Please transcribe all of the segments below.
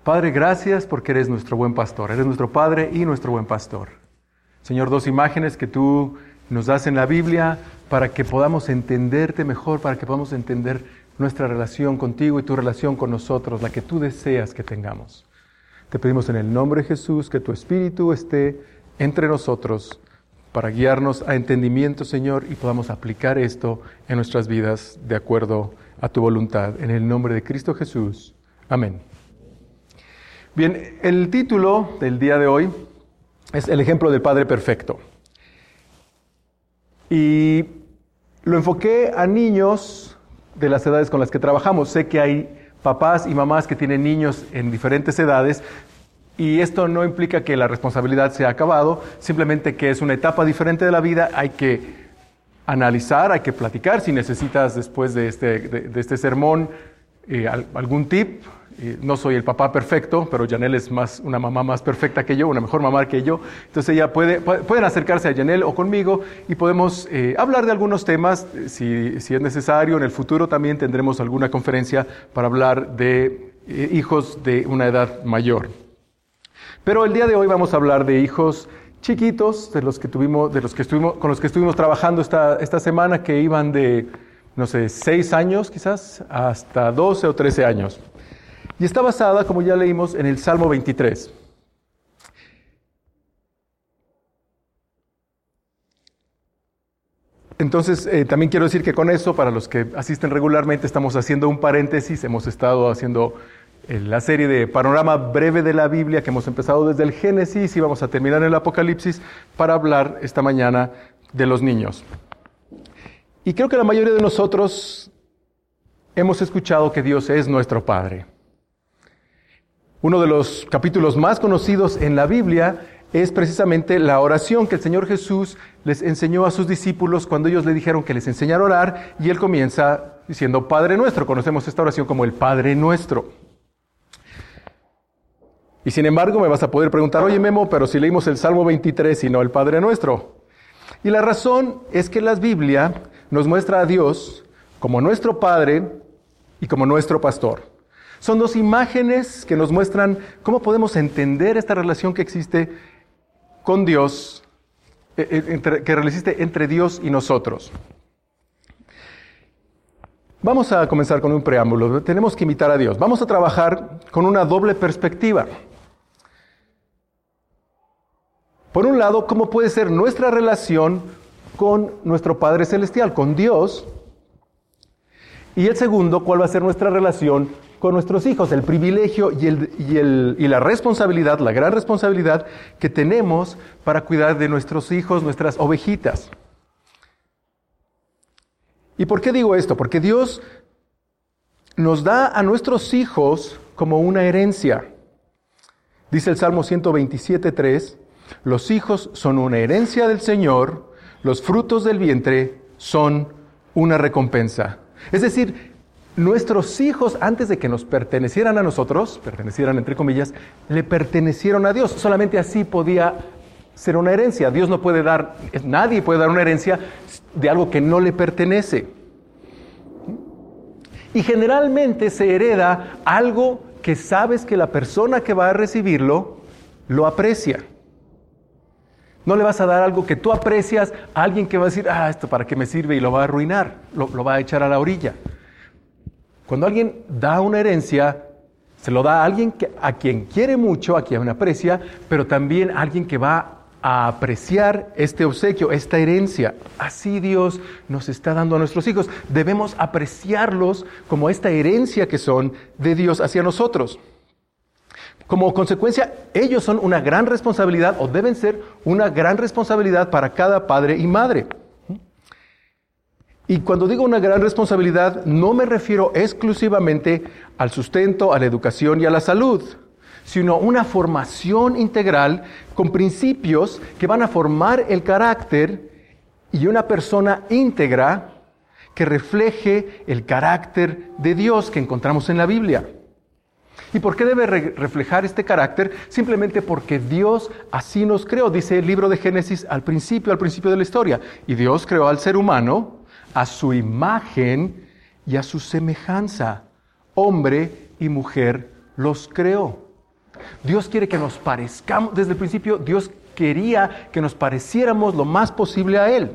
Padre, gracias porque eres nuestro buen pastor. Eres nuestro Padre y nuestro buen pastor. Señor, dos imágenes que tú nos das en la Biblia para que podamos entenderte mejor, para que podamos entender nuestra relación contigo y tu relación con nosotros, la que tú deseas que tengamos. Te pedimos en el nombre de Jesús que tu Espíritu esté entre nosotros para guiarnos a entendimiento, Señor, y podamos aplicar esto en nuestras vidas de acuerdo a tu voluntad. En el nombre de Cristo Jesús. Amén. Bien, el título del día de hoy es El ejemplo del Padre perfecto. Y lo enfoqué a niños de las edades con las que trabajamos. Sé que hay papás y mamás que tienen niños en diferentes edades y esto no implica que la responsabilidad se ha acabado, simplemente que es una etapa diferente de la vida. Hay que analizar, hay que platicar. Si necesitas después de este sermón algún tip, no soy el papá perfecto, pero Janelle es una mamá más perfecta que yo, una mejor mamá que yo. Entonces ella pueden acercarse a Janelle o conmigo y podemos hablar de algunos temas. Si es necesario, en el futuro también tendremos alguna conferencia para hablar de hijos de una edad mayor. Pero el día de hoy vamos a hablar de hijos chiquitos, con los que estuvimos trabajando esta semana, que iban de, 6 años quizás, hasta 12 o 13 años. Y está basada, como ya leímos, en el Salmo 23. Entonces, también quiero decir que con eso, para los que asisten regularmente, estamos haciendo un paréntesis. Hemos estado haciendo la serie de panorama breve de la Biblia, que hemos empezado desde el Génesis y vamos a terminar en el Apocalipsis, para hablar esta mañana de los niños. Y creo que la mayoría de nosotros hemos escuchado que Dios es nuestro Padre. Uno de los capítulos más conocidos en la Biblia es precisamente la oración que el Señor Jesús les enseñó a sus discípulos cuando ellos le dijeron que les enseñara a orar, y Él comienza diciendo Padre Nuestro. Conocemos esta oración como el Padre Nuestro. Y sin embargo me vas a poder preguntar, oye Memo, pero si leímos el Salmo 23 y no el Padre Nuestro. Y la razón es que la Biblia nos muestra a Dios como nuestro Padre y como nuestro pastor. Son dos imágenes que nos muestran cómo podemos entender esta relación que existe con Dios, que existe entre Dios y nosotros. Vamos a comenzar con un preámbulo. Tenemos que imitar a Dios. Vamos a trabajar con una doble perspectiva. Por un lado, ¿cómo puede ser nuestra relación con nuestro Padre Celestial, con Dios? Y el segundo, ¿cuál va a ser nuestra relación con nuestros hijos? El privilegio y la responsabilidad, la gran responsabilidad que tenemos para cuidar de nuestros hijos, nuestras ovejitas. ¿Y por qué digo esto? Porque Dios nos da a nuestros hijos como una herencia. Dice el Salmo 127:3, los hijos son una herencia del Señor, los frutos del vientre son una recompensa. Es decir, nuestros hijos, antes de que nos pertenecieran a nosotros, pertenecieran entre comillas, le pertenecieron a Dios. Solamente así podía ser una herencia. Nadie puede dar una herencia de algo que no le pertenece. Y generalmente se hereda algo que sabes que la persona que va a recibirlo lo aprecia. No le vas a dar algo que tú aprecias a alguien que va a decir, esto para qué me sirve, y lo va a arruinar, lo va a echar a la orilla. Cuando alguien da una herencia, se lo da a alguien a quien quiere mucho, a quien aprecia, pero también a alguien que va a apreciar este obsequio, esta herencia. Así Dios nos está dando a nuestros hijos. Debemos apreciarlos como esta herencia que son de Dios hacia nosotros. Como consecuencia, ellos son una gran responsabilidad, o deben ser una gran responsabilidad para cada padre y madre. Y cuando digo una gran responsabilidad, no me refiero exclusivamente al sustento, a la educación y a la salud, sino una formación integral con principios que van a formar el carácter y una persona íntegra que refleje el carácter de Dios que encontramos en la Biblia. ¿Y por qué debe reflejar este carácter? Simplemente porque Dios así nos creó. Dice el libro de Génesis al principio de la historia. Y Dios creó al ser humano a su imagen y a su semejanza. Hombre y mujer los creó. Dios quiere que nos parezcamos, desde el principio Dios quería que nos pareciéramos lo más posible a Él.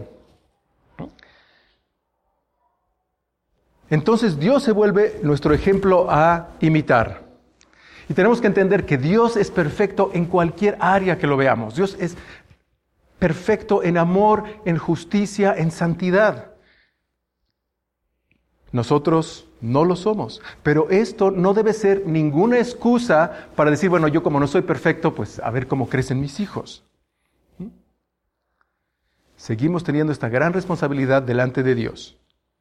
Entonces Dios se vuelve nuestro ejemplo a imitar. Y tenemos que entender que Dios es perfecto en cualquier área que lo veamos. Dios es perfecto en amor, en justicia, en santidad. Nosotros no lo somos, pero esto no debe ser ninguna excusa para decir, bueno, yo como no soy perfecto, pues a ver cómo crecen mis hijos. Seguimos teniendo esta gran responsabilidad delante de Dios.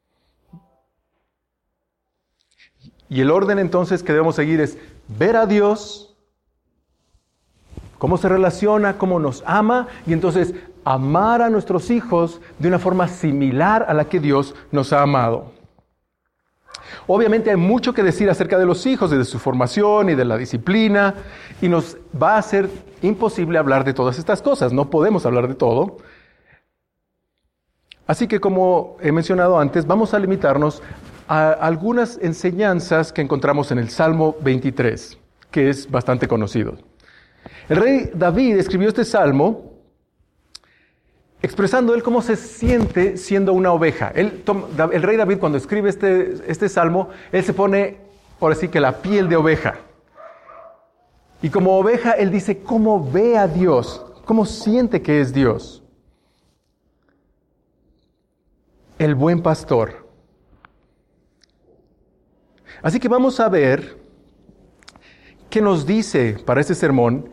Y el orden entonces que debemos seguir es ver a Dios, cómo se relaciona, cómo nos ama, y entonces amar a nuestros hijos de una forma similar a la que Dios nos ha amado. Obviamente hay mucho que decir acerca de los hijos y de su formación y de la disciplina, y nos va a ser imposible hablar de todas estas cosas, no podemos hablar de todo. Así que como he mencionado antes, vamos a limitarnos a algunas enseñanzas que encontramos en el Salmo 23, que es bastante conocido. El rey David escribió este salmo expresando él cómo se siente siendo una oveja. El rey David, cuando escribe este salmo, él se pone, por así que, la piel de oveja. Y como oveja, él dice cómo ve a Dios, cómo siente que es Dios. El buen pastor. Así que vamos a ver qué nos dice para este sermón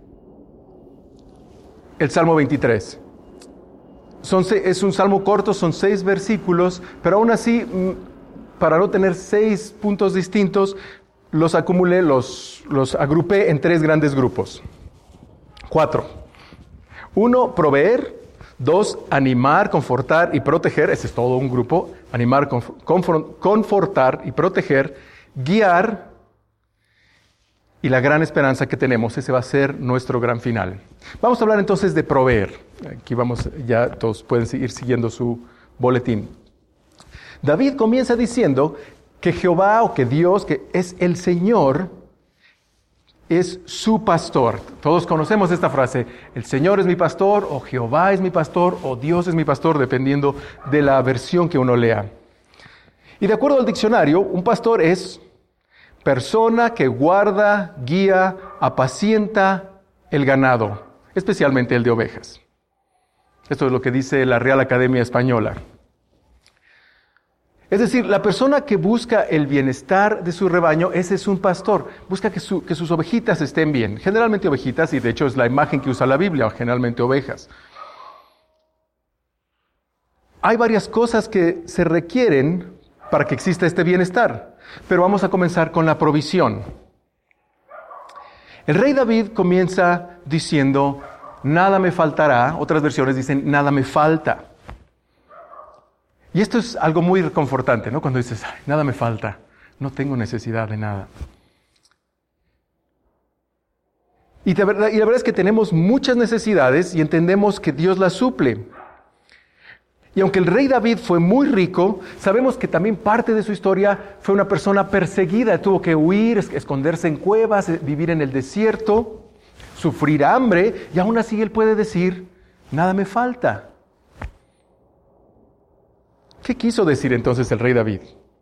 el Salmo 23. Es un salmo corto, son 6 versículos, pero aún así, para no tener 6 puntos distintos, los acumulé, los agrupé en 3 grandes grupos. 4. 1, proveer. 2, animar, confortar y proteger. Ese es todo un grupo. Animar, confortar y proteger. Guiar. Y la gran esperanza que tenemos, ese va a ser nuestro gran final. Vamos a hablar entonces de proveer. Aquí ya todos pueden seguir siguiendo su boletín. David comienza diciendo que Jehová, o que Dios, que es el Señor, es su pastor. Todos conocemos esta frase, el Señor es mi pastor, o Jehová es mi pastor, o Dios es mi pastor, dependiendo de la versión que uno lea. Y de acuerdo al diccionario, un pastor es persona que guarda, guía, apacienta el ganado, especialmente el de ovejas. Esto es lo que dice la Real Academia Española. Es decir, la persona que busca el bienestar de su rebaño, ese es un pastor. Busca que sus ovejitas estén bien. Generalmente ovejitas, y de hecho es la imagen que usa la Biblia, generalmente ovejas. Hay varias cosas que se requieren para que exista este bienestar. Pero vamos a comenzar con la provisión. El rey David comienza diciendo, nada me faltará. Otras versiones dicen, nada me falta. Y esto es algo muy reconfortante, ¿no? Cuando dices, ay, nada me falta, no tengo necesidad de nada. Y la verdad es que tenemos muchas necesidades y entendemos que Dios las suple. Y aunque el rey David fue muy rico, sabemos que también parte de su historia fue una persona perseguida. Tuvo que huir, esconderse en cuevas, vivir en el desierto, sufrir hambre, y aún así él puede decir, nada me falta. ¿Qué quiso decir entonces el rey David?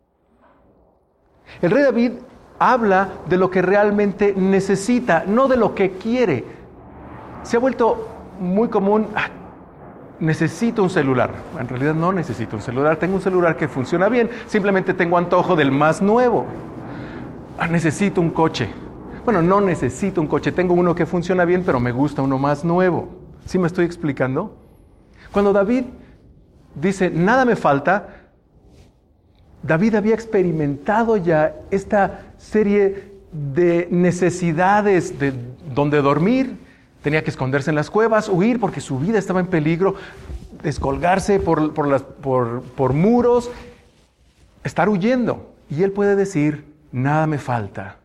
El rey David habla de lo que realmente necesita, no de lo que quiere. Se ha vuelto muy común, necesito un celular. En realidad no necesito un celular, tengo un celular que funciona bien, simplemente tengo antojo del más nuevo. Necesito un coche. Bueno, no necesito un coche, tengo uno que funciona bien, pero me gusta uno más nuevo. ¿Sí me estoy explicando? Cuando David dice, nada me falta, David había experimentado ya esta serie de necesidades de donde dormir. Tenía que esconderse en las cuevas, huir porque su vida estaba en peligro, descolgarse por muros, estar huyendo. Y él puede decir, nada me falta.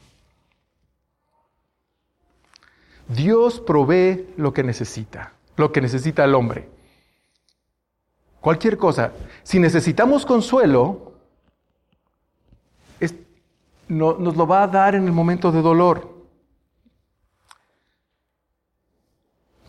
Dios provee lo que necesita el hombre. Cualquier cosa. Si necesitamos consuelo, nos lo va a dar en el momento de dolor.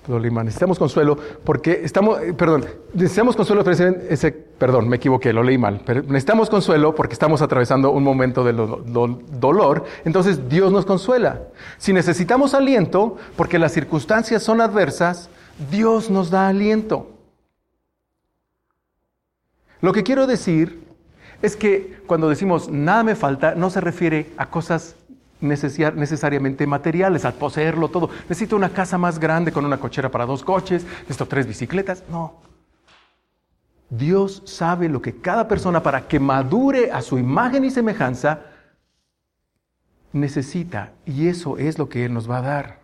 lo leí mal. Necesitamos consuelo porque necesitamos consuelo, me equivoqué, lo leí mal. Pero necesitamos consuelo porque estamos atravesando un momento de dolor, entonces Dios nos consuela. Si necesitamos aliento porque las circunstancias son adversas, Dios nos da aliento. Lo que quiero decir es que cuando decimos nada me falta, no se refiere a cosas necesariamente materiales, al poseerlo todo. Necesito una casa más grande con una cochera para 2 coches, necesito 3 bicicletas. No. Dios sabe lo que cada persona, para que madure a su imagen y semejanza, necesita, y eso es lo que Él nos va a dar.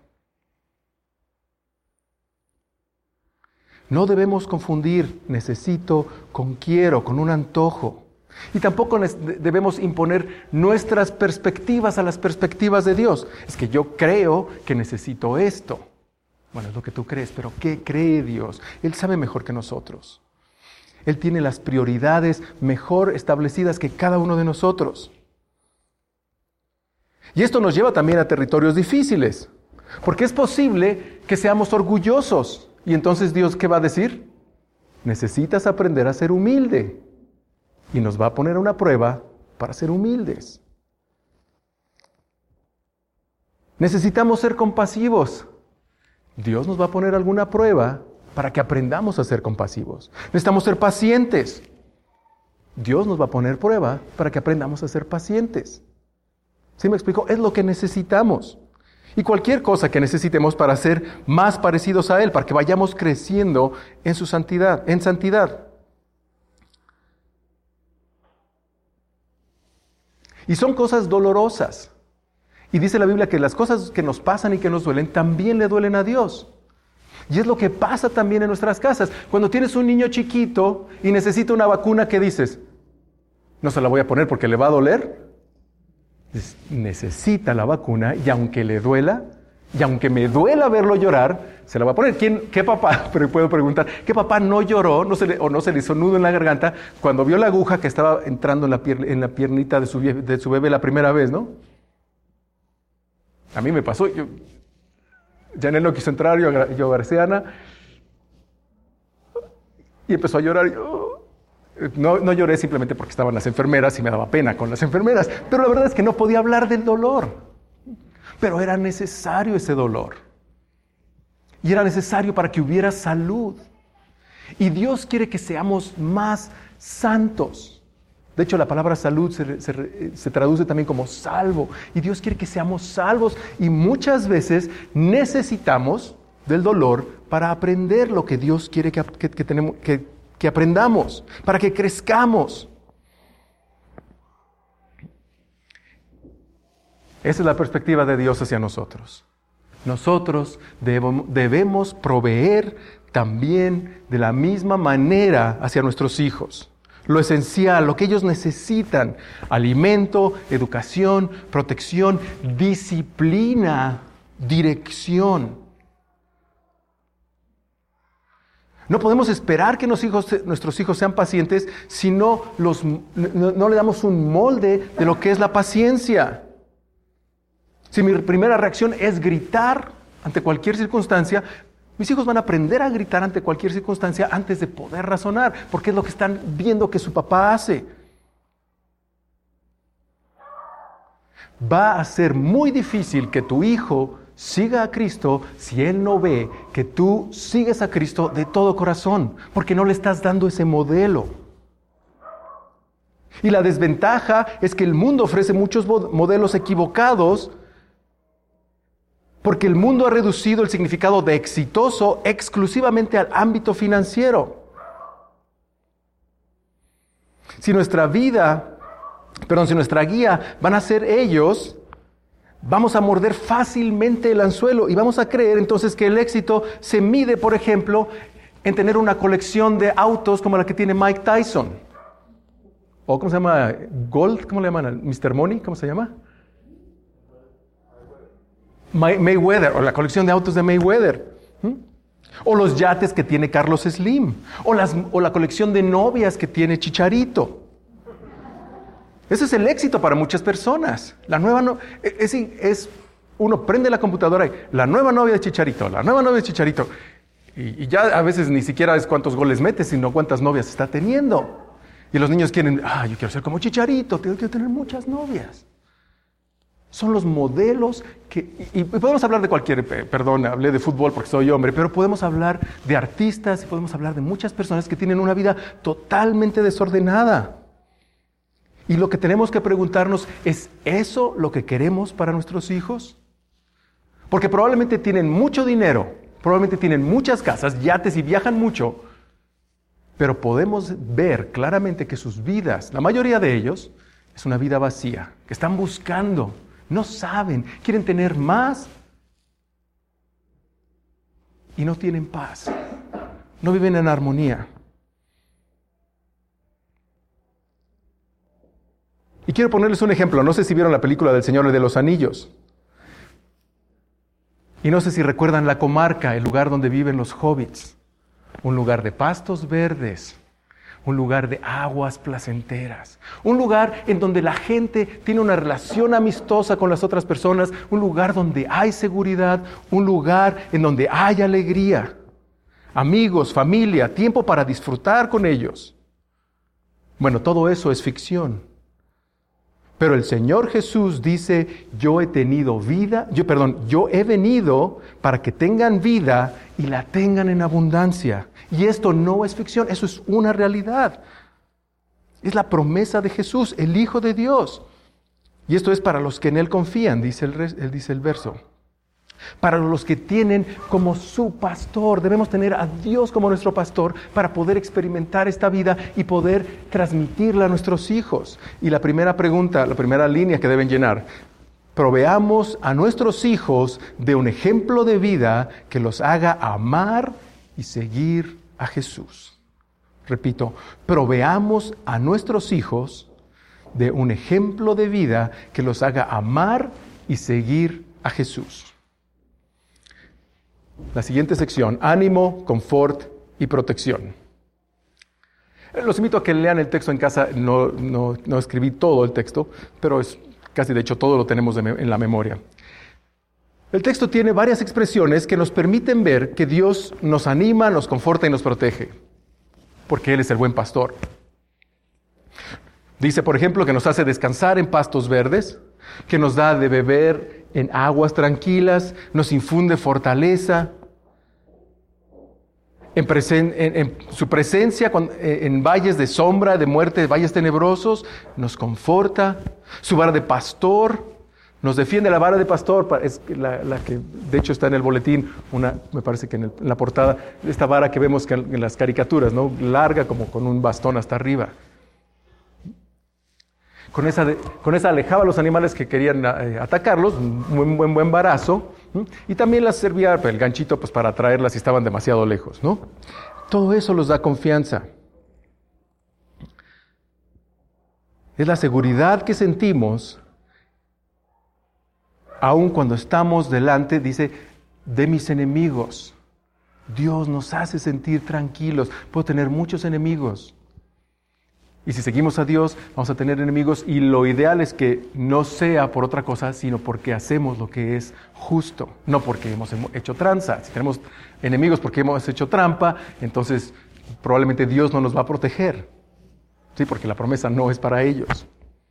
No debemos confundir necesito con quiero, con un antojo. Y tampoco debemos imponer nuestras perspectivas a las perspectivas de Dios. Es que yo creo que necesito esto. Bueno, es lo que tú crees, pero ¿qué cree Dios? Él sabe mejor que nosotros. Él tiene las prioridades mejor establecidas que cada uno de nosotros. Y esto nos lleva también a territorios difíciles, porque es posible que seamos orgullosos. Y entonces Dios, ¿qué va a decir? Necesitas aprender a ser humilde. Y nos va a poner una prueba para ser humildes. Necesitamos ser compasivos. Dios nos va a poner alguna prueba para que aprendamos a ser compasivos. Necesitamos ser pacientes. Dios nos va a poner prueba para que aprendamos a ser pacientes. ¿Sí me explico? Es lo que necesitamos. Y cualquier cosa que necesitemos para ser más parecidos a Él, para que vayamos creciendo en su santidad, en santidad. Y son cosas dolorosas. Y dice la Biblia que las cosas que nos pasan y que nos duelen, también le duelen a Dios. Y es lo que pasa también en nuestras casas. Cuando tienes un niño chiquito y necesita una vacuna, ¿qué dices? No se la voy a poner porque le va a doler. Necesita la vacuna y aunque le duela, y aunque me duela verlo llorar, se la va a poner. ¿Qué papá? Pero puedo preguntar, ¿qué papá no lloró no se le hizo nudo en la garganta cuando vio la aguja que estaba entrando en la piernita de su bebé la primera vez, ¿no? A mí me pasó. Janel no quiso entrar, yo abracé a Ana y empezó a llorar. No lloré simplemente porque estaban las enfermeras y me daba pena con las enfermeras, pero la verdad es que no podía hablar del dolor. Pero era necesario ese dolor. Y era necesario para que hubiera salud. Y Dios quiere que seamos más santos. De hecho, la palabra salud se traduce también como salvo. Y Dios quiere que seamos salvos. Y muchas veces necesitamos del dolor para aprender lo que Dios quiere que aprendamos, para que crezcamos. Esa es la perspectiva de Dios hacia nosotros. Nosotros debemos proveer también de la misma manera hacia nuestros hijos. Lo esencial, lo que ellos necesitan: alimento, educación, protección, disciplina, dirección. No podemos esperar que nuestros hijos sean pacientes si no le damos un molde de lo que es la paciencia. Si mi primera reacción es gritar ante cualquier circunstancia, mis hijos van a aprender a gritar ante cualquier circunstancia antes de poder razonar, porque es lo que están viendo que su papá hace. Va a ser muy difícil que tu hijo siga a Cristo si él no ve que tú sigues a Cristo de todo corazón, porque no le estás dando ese modelo. Y la desventaja es que el mundo ofrece muchos modelos equivocados, porque el mundo ha reducido el significado de exitoso exclusivamente al ámbito financiero. Si nuestra guía van a ser ellos, vamos a morder fácilmente el anzuelo y vamos a creer entonces que el éxito se mide, por ejemplo, en tener una colección de autos como la que tiene Mike Tyson. O ¿cómo se llama? Gold, ¿cómo le llaman? Mr. Money, ¿cómo se llama? Mayweather, o la colección de autos de Mayweather. O los yates que tiene Carlos Slim. O la colección de novias que tiene Chicharito. Ese es el éxito para muchas personas. Uno prende la computadora y la nueva novia de Chicharito, la nueva novia de Chicharito. Y ya a veces ni siquiera es cuántos goles mete, sino cuántas novias está teniendo. Y los niños quieren, yo quiero ser como Chicharito, quiero tener muchas novias. Son los modelos y podemos hablar de perdón, hablé de fútbol porque soy hombre, pero podemos hablar de artistas y podemos hablar de muchas personas que tienen una vida totalmente desordenada. Y lo que tenemos que preguntarnos, ¿es eso lo que queremos para nuestros hijos? Porque probablemente tienen mucho dinero, probablemente tienen muchas casas, yates y viajan mucho, pero podemos ver claramente que sus vidas, la mayoría de ellos, es una vida vacía, que están buscando, no saben, quieren tener más y no tienen paz, no viven en armonía. Y quiero ponerles un ejemplo, no sé si vieron la película del Señor de los Anillos. Y no sé si recuerdan la comarca, el lugar donde viven los hobbits. Un lugar de pastos verdes, un lugar de aguas placenteras, un lugar en donde la gente tiene una relación amistosa con las otras personas, un lugar donde hay seguridad, un lugar en donde hay alegría, amigos, familia, tiempo para disfrutar con ellos. Bueno, todo eso es ficción. Pero el Señor Jesús dice, yo he venido para que tengan vida y la tengan en abundancia. Y esto no es ficción, eso es una realidad. Es la promesa de Jesús, el Hijo de Dios. Y esto es para los que en Él confían, dice el verso. Para los que tienen como su pastor, debemos tener a Dios como nuestro pastor para poder experimentar esta vida y poder transmitirla a nuestros hijos. Y la primera pregunta, la primera línea que deben llenar, proveamos a nuestros hijos de un ejemplo de vida que los haga amar y seguir a Jesús. Repito, proveamos a nuestros hijos de un ejemplo de vida que los haga amar y seguir a Jesús. La siguiente sección, ánimo, confort y protección. Los invito a que lean el texto en casa, no escribí todo el texto, pero casi de hecho todo lo tenemos en la memoria. El texto tiene varias expresiones que nos permiten ver que Dios nos anima, nos conforta y nos protege, porque Él es el buen pastor. Dice, por ejemplo, que nos hace descansar en pastos verdes, que nos da de beber en aguas tranquilas, nos infunde fortaleza. En su presencia, en valles de sombra, de muerte, valles tenebrosos, nos conforta. Su vara de pastor nos defiende. La vara de pastor es la que de hecho está en el boletín, me parece que en la portada, esta vara que vemos en las caricaturas, ¿no? Larga como con un bastón hasta arriba. Con esa alejaba a los animales que querían atacarlos, un buen varazo, ¿no? Y también las servía el ganchito para atraerlas si estaban demasiado lejos, ¿no? Todo eso los da confianza. Es la seguridad que sentimos, aun cuando estamos delante, dice, de mis enemigos. Dios nos hace sentir tranquilos. Puedo tener muchos enemigos. Y si seguimos a Dios, vamos a tener enemigos, y lo ideal es que no sea por otra cosa, sino porque hacemos lo que es justo, no porque hemos hecho tranza. Si tenemos enemigos porque hemos hecho trampa, entonces probablemente Dios no nos va a proteger, ¿sí? Porque la promesa no es para ellos.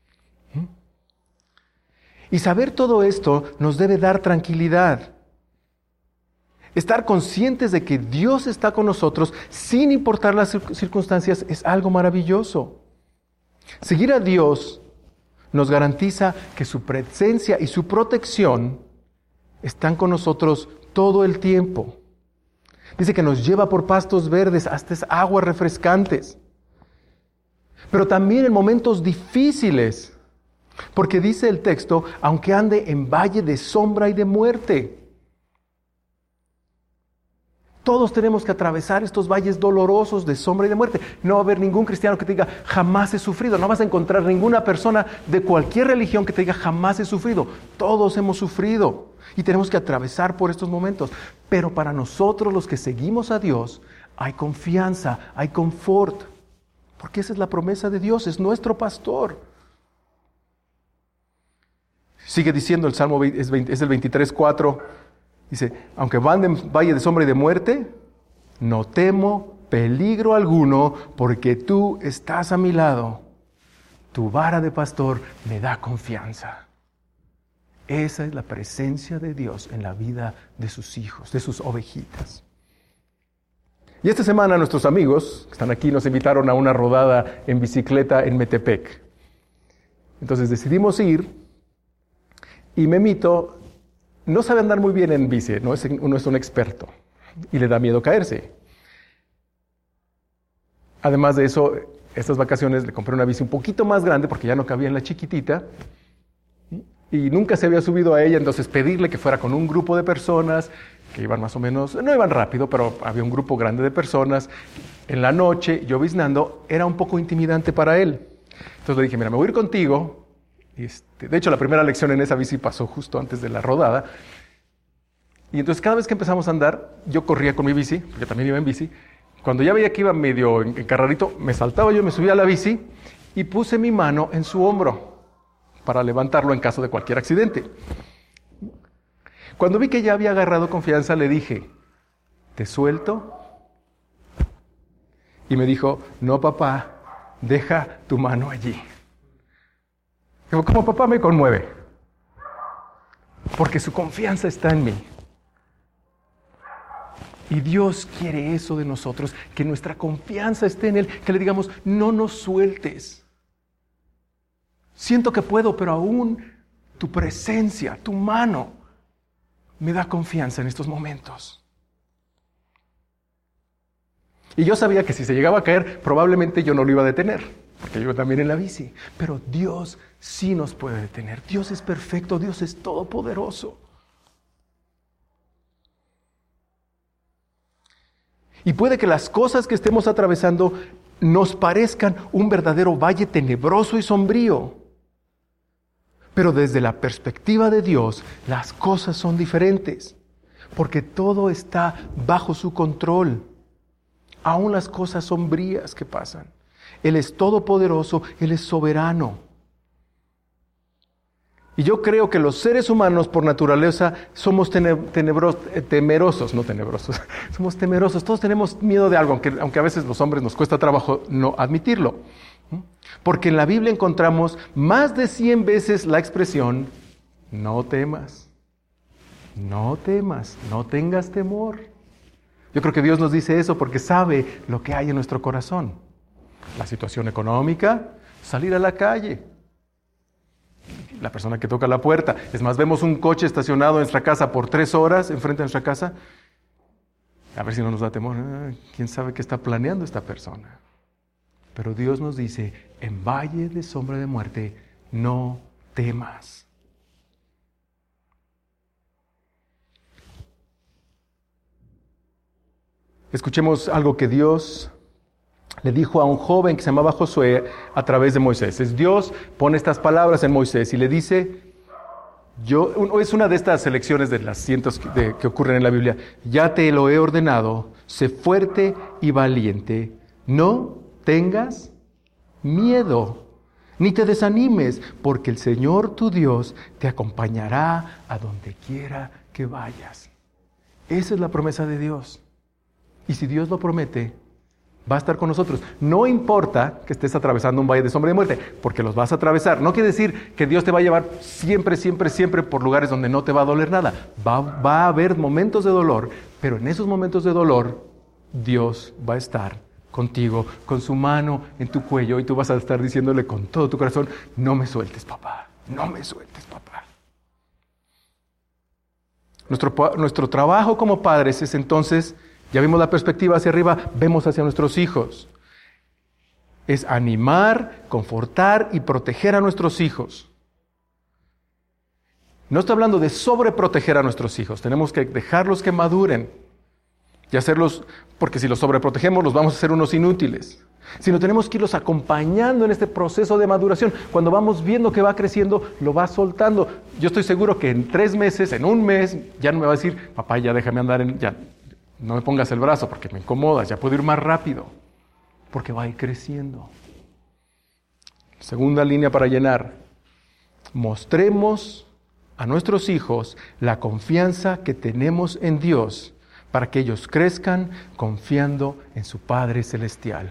Y saber todo esto nos debe dar tranquilidad. Estar conscientes de que Dios está con nosotros sin importar las circunstancias es algo maravilloso. Seguir a Dios nos garantiza que su presencia y su protección están con nosotros todo el tiempo. Dice que nos lleva por pastos verdes hasta aguas refrescantes. Pero también en momentos difíciles, porque dice el texto, aunque ande en valle de sombra y de muerte. Todos tenemos que atravesar estos valles dolorosos de sombra y de muerte. No va a haber ningún cristiano que te diga, jamás he sufrido. No vas a encontrar ninguna persona de cualquier religión que te diga, jamás he sufrido. Todos hemos sufrido y tenemos que atravesar por estos momentos. Pero para nosotros, los que seguimos a Dios, hay confianza, hay confort. Porque esa es la promesa de Dios, es nuestro pastor. Sigue diciendo el Salmo, es el 23:4. Dice, aunque van en valle de sombra y de muerte, No temo peligro alguno, porque tú estás a mi lado. Tu vara de pastor me da confianza. Esa es la presencia de Dios en la vida de sus hijos, de sus ovejitas. Y esta semana nuestros amigos que están aquí nos invitaron a una rodada en bicicleta en Metepec. Entonces decidimos ir y Memito no sabe andar muy bien en bici, no es un experto y le da miedo caerse. Además de eso, estas vacaciones le compré una bici un poquito más grande porque ya no cabía en la chiquitita y nunca se había subido a ella, entonces pedirle que fuera con un grupo de personas que iban más o menos, no iban rápido, pero había un grupo grande de personas. En la noche, lloviznando, era un poco intimidante para él. Entonces le dije, mira, me voy a ir contigo. De hecho, la primera lección en esa bici pasó justo antes de la rodada. Y entonces cada vez que empezamos a andar, yo corría con mi bici, porque también iba en bici. Cuando ya veía que iba medio encarrerito, me saltaba yo, me subía a la bici y puse mi mano en su hombro para levantarlo en caso de cualquier accidente. Cuando vi que ya había agarrado confianza, le dije, ¿te suelto? Y me dijo, no papá, deja tu mano allí. Como papá me conmueve, porque su confianza está en mí. Y Dios quiere eso de nosotros, que nuestra confianza esté en Él, que le digamos, no nos sueltes. Siento que puedo, pero aún tu presencia, tu mano, me da confianza en estos momentos. Y yo sabía que si se llegaba a caer, probablemente yo no lo iba a detener, porque yo iba también en la bici. Pero Dios sí nos puede detener. Dios es perfecto, Dios es todopoderoso. Y puede que las cosas que estemos atravesando nos parezcan un verdadero valle tenebroso y sombrío. Pero desde la perspectiva de Dios, las cosas son diferentes, porque todo está bajo su control, aún las cosas sombrías que pasan. Él es todopoderoso, Él es soberano. Y yo creo que los seres humanos por naturaleza somos temerosos, no tenebrosos, somos temerosos. Todos tenemos miedo de algo, aunque a veces los hombres nos cuesta trabajo no admitirlo. Porque en la Biblia encontramos más de 100 veces la expresión, no temas, no temas, no tengas temor. Yo creo que Dios nos dice eso porque sabe lo que hay en nuestro corazón. La situación económica, salir a la calle, la persona que toca la puerta. Es más, vemos un coche estacionado en nuestra casa por 3 horas enfrente de nuestra casa. A ver si no nos da temor. ¿Quién sabe qué está planeando esta persona? Pero Dios nos dice, en valle de sombra de muerte, no temas. Escuchemos algo que Dios le dijo a un joven que se llamaba Josué a través de Moisés. Dios pone estas palabras en Moisés y le dice, es una de estas selecciones de las cientos que ocurren en la Biblia. Ya te lo he ordenado, sé fuerte y valiente, no tengas miedo, ni te desanimes, porque el Señor tu Dios te acompañará a donde quiera que vayas. Esa es la promesa de Dios. Y si Dios lo promete, va a estar con nosotros. No importa que estés atravesando un valle de sombra de muerte, porque los vas a atravesar. No quiere decir que Dios te va a llevar siempre, siempre, siempre por lugares donde no te va a doler nada. Va a haber momentos de dolor, pero en esos momentos de dolor, Dios va a estar contigo, con su mano en tu cuello, y tú vas a estar diciéndole con todo tu corazón, no me sueltes, papá, no me sueltes, papá. Nuestro trabajo como padres es entonces, ya vimos la perspectiva hacia arriba, vemos hacia nuestros hijos. Es animar, confortar y proteger a nuestros hijos. No estoy hablando de sobreproteger a nuestros hijos, tenemos que dejarlos que maduren y hacerlos, porque si los sobreprotegemos los vamos a hacer unos inútiles. Sino tenemos que irlos acompañando en este proceso de maduración. Cuando vamos viendo que va creciendo, lo va soltando. Yo estoy seguro que en 3 meses, en 1 mes, ya no me va a decir, papá, ya déjame andar, ya no me pongas el brazo porque me incomodas, ya puedo ir más rápido. Porque va a ir creciendo. Segunda línea para llenar. Mostremos a nuestros hijos la confianza que tenemos en Dios para que ellos crezcan confiando en su Padre Celestial.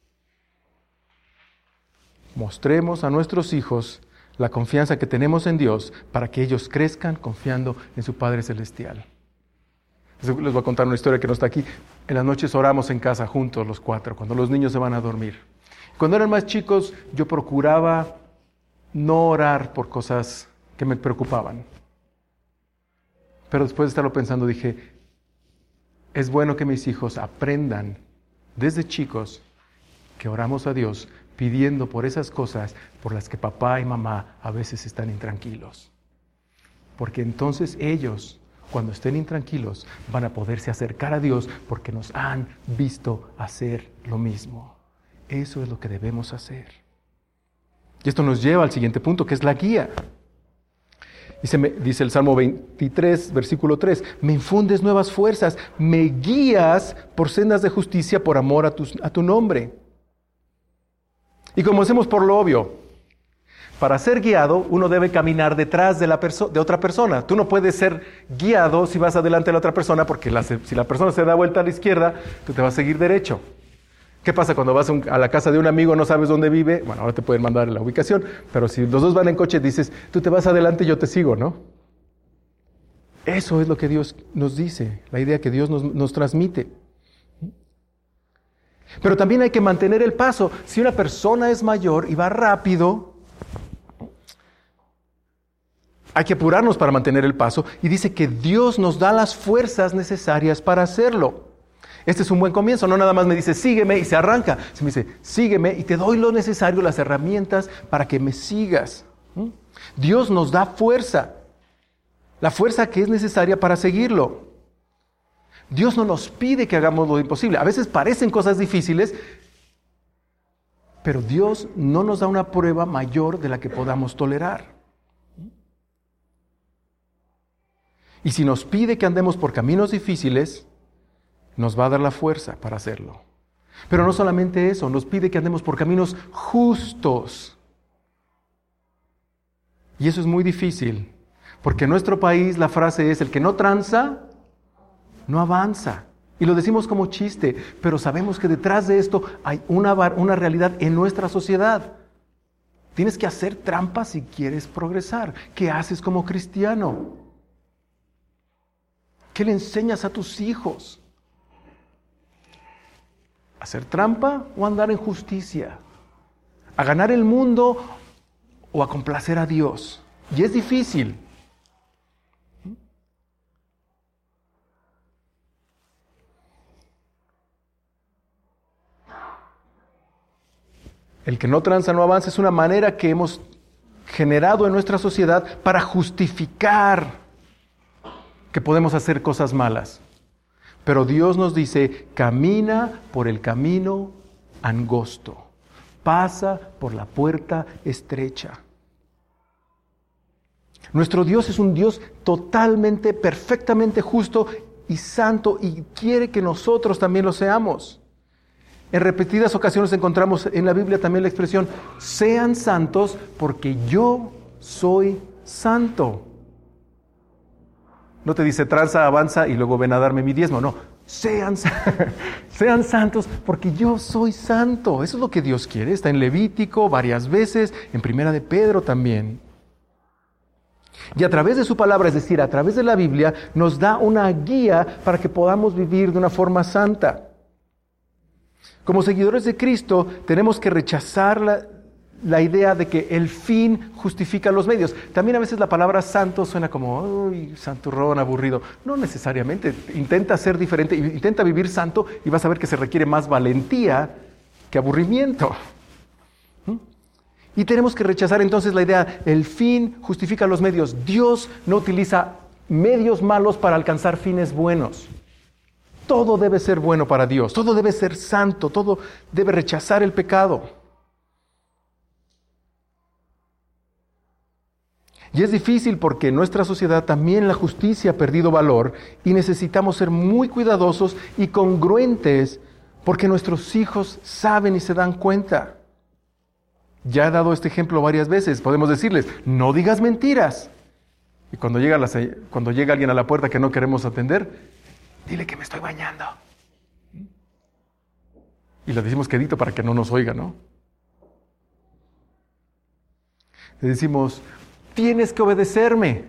Mostremos a nuestros hijos la confianza que tenemos en Dios para que ellos crezcan confiando en su Padre Celestial. Les voy a contar una historia que no está aquí. En las noches oramos en casa juntos los 4, cuando los niños se van a dormir. Cuando eran más chicos, yo procuraba no orar por cosas que me preocupaban. Pero después de estarlo pensando, dije, es bueno que mis hijos aprendan desde chicos que oramos a Dios pidiendo por esas cosas por las que papá y mamá a veces están intranquilos. Porque entonces ellos, cuando estén intranquilos, van a poderse acercar a Dios porque nos han visto hacer lo mismo. Eso es lo que debemos hacer. Y esto nos lleva al siguiente punto, que es la guía. Dice el Salmo 23, versículo 3, me infundes nuevas fuerzas, me guías por sendas de justicia por amor a tu nombre. Y comencemos por lo obvio. Para ser guiado, uno debe caminar detrás de otra persona. Tú no puedes ser guiado si vas adelante de la otra persona, porque si la persona se da vuelta a la izquierda, tú te vas a seguir derecho. ¿Qué pasa cuando vas a la casa de un amigo, no sabes dónde vive? Bueno, ahora te pueden mandar la ubicación, pero si los dos van en coche, dices, tú te vas adelante y yo te sigo, ¿no? Eso es lo que Dios nos dice, la idea que Dios nos transmite. Pero también hay que mantener el paso. Si una persona es mayor y va rápido, hay que apurarnos para mantener el paso. Y dice que Dios nos da las fuerzas necesarias para hacerlo. Este es un buen comienzo. No nada más me dice, sígueme y se arranca. Se me dice, sígueme y te doy lo necesario, las herramientas para que me sigas. Dios nos da fuerza. La fuerza que es necesaria para seguirlo. Dios no nos pide que hagamos lo imposible. A veces parecen cosas difíciles, pero Dios no nos da una prueba mayor de la que podamos tolerar. Y si nos pide que andemos por caminos difíciles, nos va a dar la fuerza para hacerlo. Pero no solamente eso, nos pide que andemos por caminos justos. Y eso es muy difícil, porque en nuestro país la frase es, el que no tranza, no avanza. Y lo decimos como chiste, pero sabemos que detrás de esto hay una realidad en nuestra sociedad. Tienes que hacer trampa si quieres progresar. ¿Qué haces como cristiano? ¿Qué le enseñas a tus hijos? ¿Hacer trampa o andar en justicia? ¿A ganar el mundo o a complacer a Dios? Y es difícil. El que no tranza no avanza es una manera que hemos generado en nuestra sociedad para justificar que podemos hacer cosas malas. Pero Dios nos dice, camina por el camino angosto, pasa por la puerta estrecha. Nuestro Dios es un Dios totalmente, perfectamente justo y santo y quiere que nosotros también lo seamos. En repetidas ocasiones encontramos en la Biblia también la expresión, sean santos porque yo soy santo. No te dice tranza, avanza y luego ven a darme mi diezmo. No, sean santos porque yo soy santo. Eso es lo que Dios quiere. Está en Levítico varias veces, en Primera de Pedro también. Y a través de su palabra, es decir, a través de la Biblia, nos da una guía para que podamos vivir de una forma santa. Como seguidores de Cristo, tenemos que rechazar la idea de que el fin justifica los medios. También a veces la palabra santo suena como, uy, santurrón, aburrido. No necesariamente. Intenta ser diferente, intenta vivir santo y vas a ver que se requiere más valentía que aburrimiento. Y tenemos que rechazar entonces la idea, el fin justifica los medios. Dios no utiliza medios malos para alcanzar fines buenos. Todo debe ser bueno para Dios, todo debe ser santo, todo debe rechazar el pecado. Y es difícil porque en nuestra sociedad también la justicia ha perdido valor y necesitamos ser muy cuidadosos y congruentes porque nuestros hijos saben y se dan cuenta. Ya he dado este ejemplo varias veces, podemos decirles, no digas mentiras. Y cuando llega alguien a la puerta que no queremos atender, Dile que me estoy bañando. Y le decimos quedito para que no nos oiga, ¿no? Le decimos, tienes que obedecerme.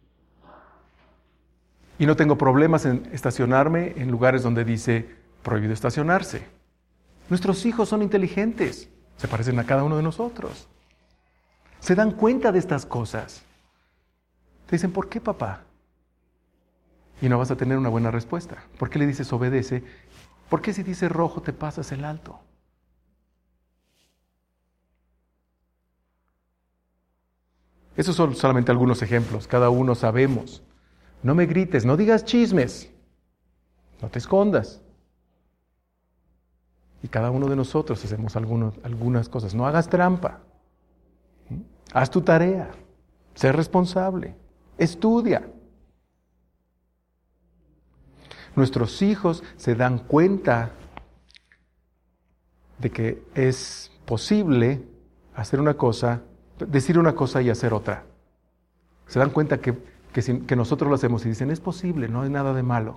Y no tengo problemas en estacionarme en lugares donde dice prohibido estacionarse. Nuestros hijos son inteligentes, se parecen a cada uno de nosotros. Se dan cuenta de estas cosas. Te dicen, ¿por qué, papá? Y no vas a tener una buena respuesta. ¿Por qué le dices obedece? ¿Por qué si dice rojo te pasas el alto? Esos son solamente algunos ejemplos, cada uno sabemos. No me grites, no digas chismes, no te escondas. Y cada uno de nosotros hacemos algunas cosas. No hagas trampa, haz tu tarea, sé responsable, estudia. Nuestros hijos se dan cuenta de que es posible hacer una cosa, decir una cosa y hacer otra. Se dan cuenta que nosotros lo hacemos y dicen, es posible, no hay nada de malo.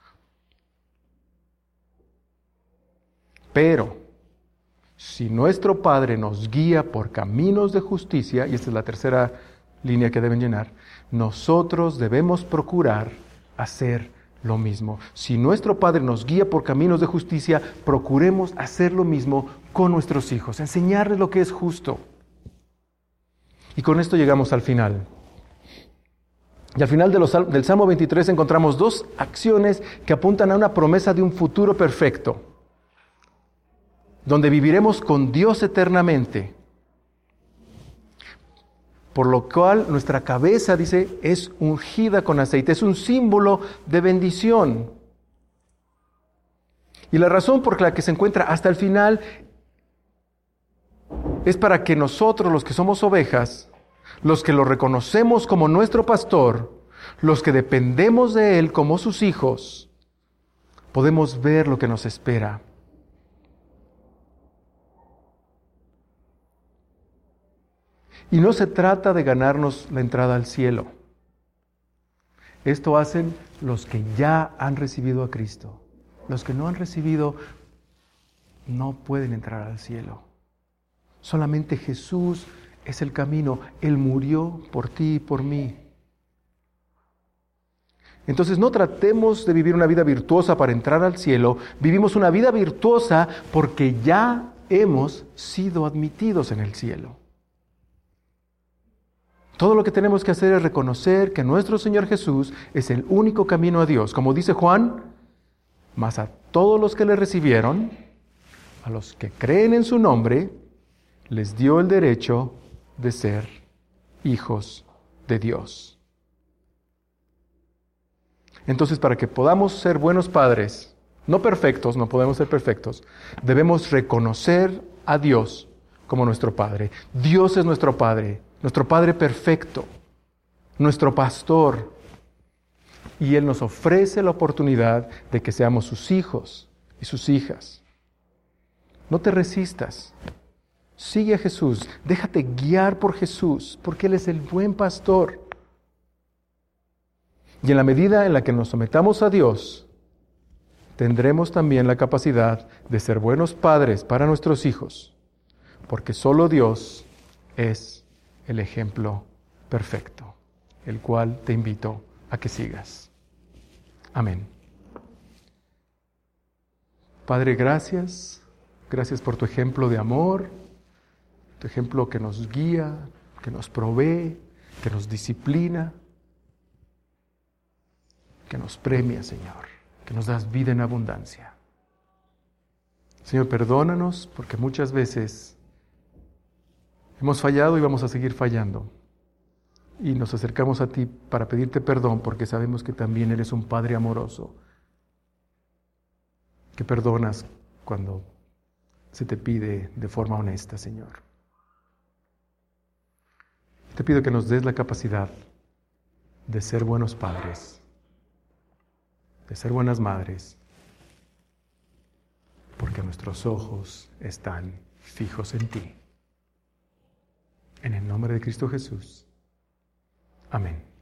Pero, si nuestro Padre nos guía por caminos de justicia, y esta es la tercera línea que deben llenar, nosotros debemos procurar hacer lo mismo. Si nuestro Padre nos guía por caminos de justicia, procuremos hacer lo mismo con nuestros hijos, enseñarles lo que es justo. Y con esto llegamos al final. Y al final del Salmo 23 encontramos dos acciones que apuntan a una promesa de un futuro perfecto, donde viviremos con Dios eternamente. Por lo cual nuestra cabeza, dice, es ungida con aceite, es un símbolo de bendición. Y la razón por la que se encuentra hasta el final es para que nosotros, los que somos ovejas, los que lo reconocemos como nuestro pastor, los que dependemos de Él como sus hijos, podemos ver lo que nos espera. Y no se trata de ganarnos la entrada al cielo. Esto hacen los que ya han recibido a Cristo. Los que no han recibido no pueden entrar al cielo. Solamente Jesús es el camino. Él murió por ti y por mí. Entonces no tratemos de vivir una vida virtuosa para entrar al cielo. Vivimos una vida virtuosa porque ya hemos sido admitidos en el cielo. Todo lo que tenemos que hacer es reconocer que nuestro Señor Jesús es el único camino a Dios. Como dice Juan, mas a todos los que le recibieron, a los que creen en su nombre, les dio el derecho de ser hijos de Dios. Entonces, para que podamos ser buenos padres, no perfectos, no podemos ser perfectos, debemos reconocer a Dios como nuestro Padre. Dios es nuestro Padre perfecto, nuestro pastor. Y Él nos ofrece la oportunidad de que seamos sus hijos y sus hijas. No te resistas. Sigue a Jesús, déjate guiar por Jesús, porque Él es el buen pastor. Y en la medida en la que nos sometamos a Dios, tendremos también la capacidad de ser buenos padres para nuestros hijos, porque solo Dios es el ejemplo perfecto, el cual te invito a que sigas. Amén. Padre, gracias por tu ejemplo de amor, tu ejemplo que nos guía, que nos provee, que nos disciplina, que nos premia, Señor, que nos das vida en abundancia. Señor, perdónanos porque muchas veces hemos fallado y vamos a seguir fallando. Y nos acercamos a ti para pedirte perdón porque sabemos que también eres un Padre amoroso, que perdonas cuando se te pide de forma honesta, Señor. Te pido que nos des la capacidad de ser buenos padres, de ser buenas madres, porque nuestros ojos están fijos en ti. En el nombre de Cristo Jesús. Amén.